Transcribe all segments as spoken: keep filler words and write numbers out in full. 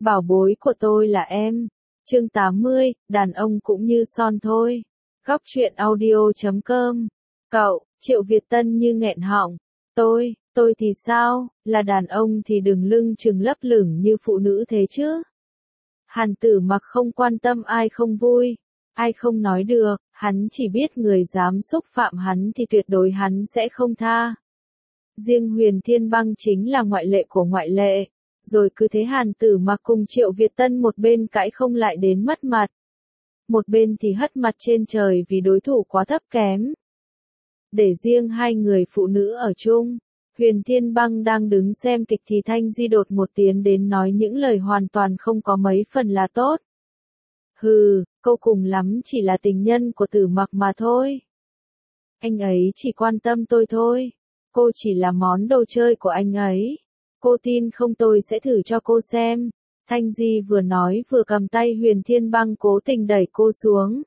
Bảo bối của tôi là em. Chương tám mươi, đàn ông cũng như son thôi. Góc truyện audio chấm com. Cậu, Triệu Việt Tân như nghẹn họng. Tôi, tôi thì sao, là đàn ông thì đừng lưng chừng lấp lửng như phụ nữ thế chứ. Hàn Tử Mặc không quan tâm ai không vui, ai không nói được, hắn chỉ biết người dám xúc phạm hắn thì tuyệt đối hắn sẽ không tha. Riêng Huyền Thiên Băng chính là ngoại lệ của ngoại lệ. Rồi cứ thế Hàn Tử Mặc cùng Triệu Việt Tân một bên cãi không lại đến mất mặt. Một bên thì hất mặt trên trời vì đối thủ quá thấp kém. Để riêng hai người phụ nữ ở chung, Huyền Thiên Băng đang đứng xem kịch thì Thanh Di đột một tiến đến nói những lời hoàn toàn không có mấy phần là tốt. Hừ, cô cùng lắm chỉ là tình nhân của Tử Mặc mà thôi. Anh ấy chỉ quan tâm tôi thôi. Cô chỉ là món đồ chơi của anh ấy. Cô tin không tôi sẽ thử cho cô xem. Thanh Di vừa nói vừa cầm tay Huyền Thiên Băng cố tình đẩy cô xuống.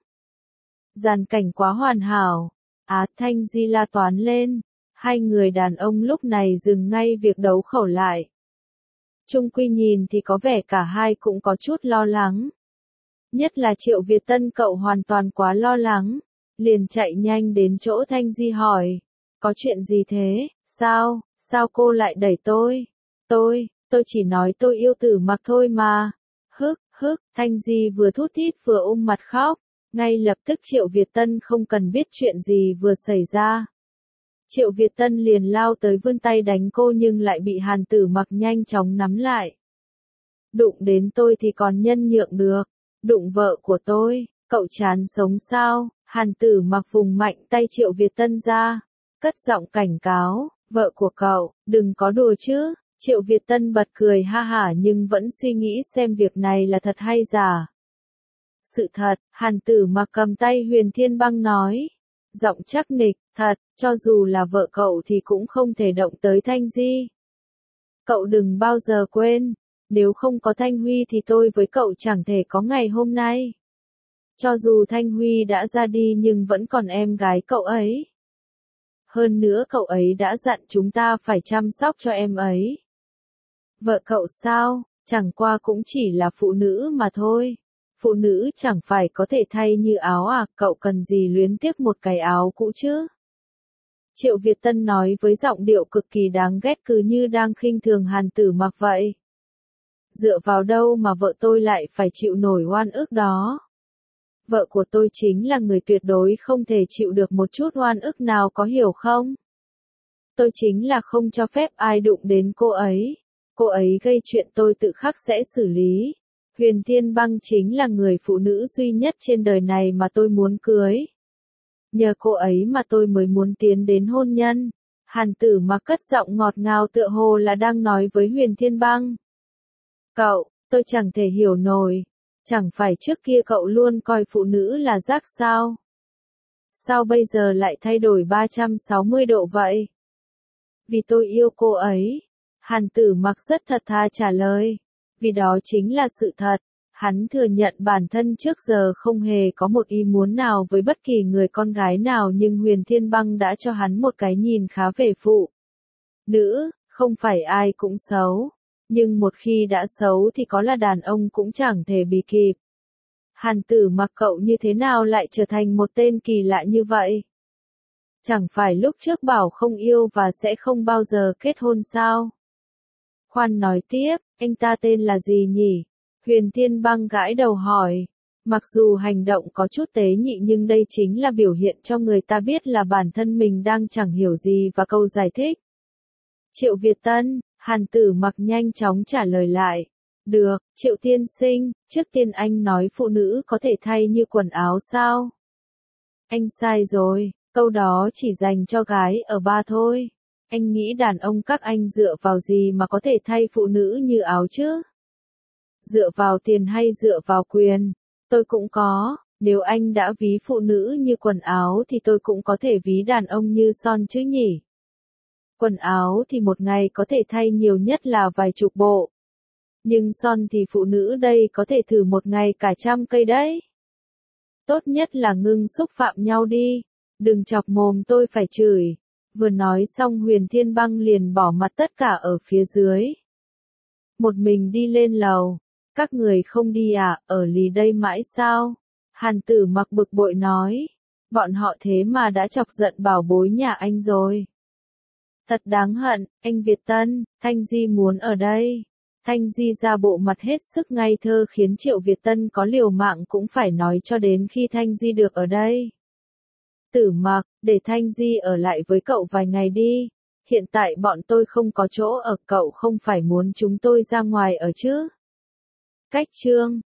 Dàn cảnh quá hoàn hảo. Á, Thanh Di la toán lên. Hai người đàn ông lúc này dừng ngay việc đấu khẩu lại. Chung quy nhìn thì có vẻ cả hai cũng có chút lo lắng. Nhất là Triệu Việt Tân cậu hoàn toàn quá lo lắng. Liền chạy nhanh đến chỗ Thanh Di hỏi. Có chuyện gì thế? Sao? Sao cô lại đẩy tôi? Tôi, tôi chỉ nói tôi yêu Tử Mặc thôi mà. Hức, hức, Thanh Di vừa thút thít vừa ôm mặt khóc. Ngay lập tức Triệu Việt Tân không cần biết chuyện gì vừa xảy ra. Triệu Việt Tân liền lao tới vươn tay đánh cô nhưng lại bị Hàn Tử Mặc nhanh chóng nắm lại. Đụng đến tôi thì còn nhân nhượng được. Đụng vợ của tôi, cậu chán sống sao? Hàn Tử Mặc vùng mạnh tay Triệu Việt Tân ra. Cất giọng cảnh cáo, vợ của cậu, đừng có đùa chứ. Triệu Việt Tân bật cười ha hả nhưng vẫn suy nghĩ xem việc này là thật hay giả. Sự thật, Hàn Tử Mặc cầm tay Huyền Thiên Băng nói. Giọng chắc nịch, thật, cho dù là vợ cậu thì cũng không thể động tới Thanh Di. Cậu đừng bao giờ quên, nếu không có Thanh Huy thì tôi với cậu chẳng thể có ngày hôm nay. Cho dù Thanh Huy đã ra đi nhưng vẫn còn em gái cậu ấy. Hơn nữa cậu ấy đã dặn chúng ta phải chăm sóc cho em ấy. Vợ cậu sao, chẳng qua cũng chỉ là phụ nữ mà thôi. Phụ nữ chẳng phải có thể thay như áo à, cậu cần gì luyến tiếc một cái áo cũ chứ? Triệu Việt Tân nói với giọng điệu cực kỳ đáng ghét cứ như đang khinh thường Hàn Tử Mặc vậy. Dựa vào đâu mà vợ tôi lại phải chịu nổi oan ức đó? Vợ của tôi chính là người tuyệt đối không thể chịu được một chút oan ức nào, có hiểu không? Tôi chính là không cho phép ai đụng đến cô ấy. Cô ấy gây chuyện tôi tự khắc sẽ xử lý. Huyền Thiên Băng chính là người phụ nữ duy nhất trên đời này mà tôi muốn cưới. Nhờ cô ấy mà tôi mới muốn tiến đến hôn nhân. Hàn Tử Mặc cất giọng ngọt ngào tựa hồ là đang nói với Huyền Thiên Băng. Cậu, tôi chẳng thể hiểu nổi. Chẳng phải trước kia cậu luôn coi phụ nữ là rác sao? Sao bây giờ lại thay đổi ba trăm sáu mươi độ vậy? Vì tôi yêu cô ấy. Hàn Tử Mặc rất thật thà trả lời. Vì đó chính là sự thật. Hắn thừa nhận bản thân trước giờ không hề có một ý muốn nào với bất kỳ người con gái nào nhưng Huyền Thiên Băng đã cho hắn một cái nhìn khá về phụ nữ, không phải ai cũng xấu. Nhưng một khi đã xấu thì có là đàn ông cũng chẳng thể bì kịp. Hàn Tử Mặc cậu như thế nào lại trở thành một tên kỳ lạ như vậy? Chẳng phải lúc trước bảo không yêu và sẽ không bao giờ kết hôn sao? Khoan nói tiếp, anh ta tên là gì nhỉ? Huyền Thiên Băng gãi đầu hỏi. Mặc dù hành động có chút tế nhị nhưng đây chính là biểu hiện cho người ta biết là bản thân mình đang chẳng hiểu gì và câu giải thích. Triệu Việt Tân, Hàn Tử Mặc nhanh chóng trả lời lại. Được, Triệu tiên sinh, trước tiên anh nói phụ nữ có thể thay như quần áo sao? Anh sai rồi, câu đó chỉ dành cho gái ở bar thôi. Anh nghĩ đàn ông các anh dựa vào gì mà có thể thay phụ nữ như áo chứ? Dựa vào tiền hay dựa vào quyền? Tôi cũng có, nếu anh đã ví phụ nữ như quần áo thì tôi cũng có thể ví đàn ông như son chứ nhỉ? Quần áo thì một ngày có thể thay nhiều nhất là vài chục bộ. Nhưng son thì phụ nữ đây có thể thử một ngày cả trăm cây đấy. Tốt nhất là ngưng xúc phạm nhau đi. Đừng chọc mồm tôi phải chửi. Vừa nói xong Huyền Thiên Băng liền bỏ mặt tất cả ở phía dưới. Một mình đi lên lầu. Các người không đi à, ở lì đây mãi sao? Hàn Tử Mặc bực bội nói. Bọn họ thế mà đã chọc giận bảo bối nhà anh rồi. Thật đáng hận, anh Việt Tân, Thanh Di muốn ở đây. Thanh Di ra bộ mặt hết sức ngây thơ khiến Triệu Việt Tân có liều mạng cũng phải nói cho đến khi Thanh Di được ở đây. Tử Mặc, để Thanh Di ở lại với cậu vài ngày đi. Hiện tại bọn tôi không có chỗ ở, cậu không phải muốn chúng tôi ra ngoài ở chứ? Cách chương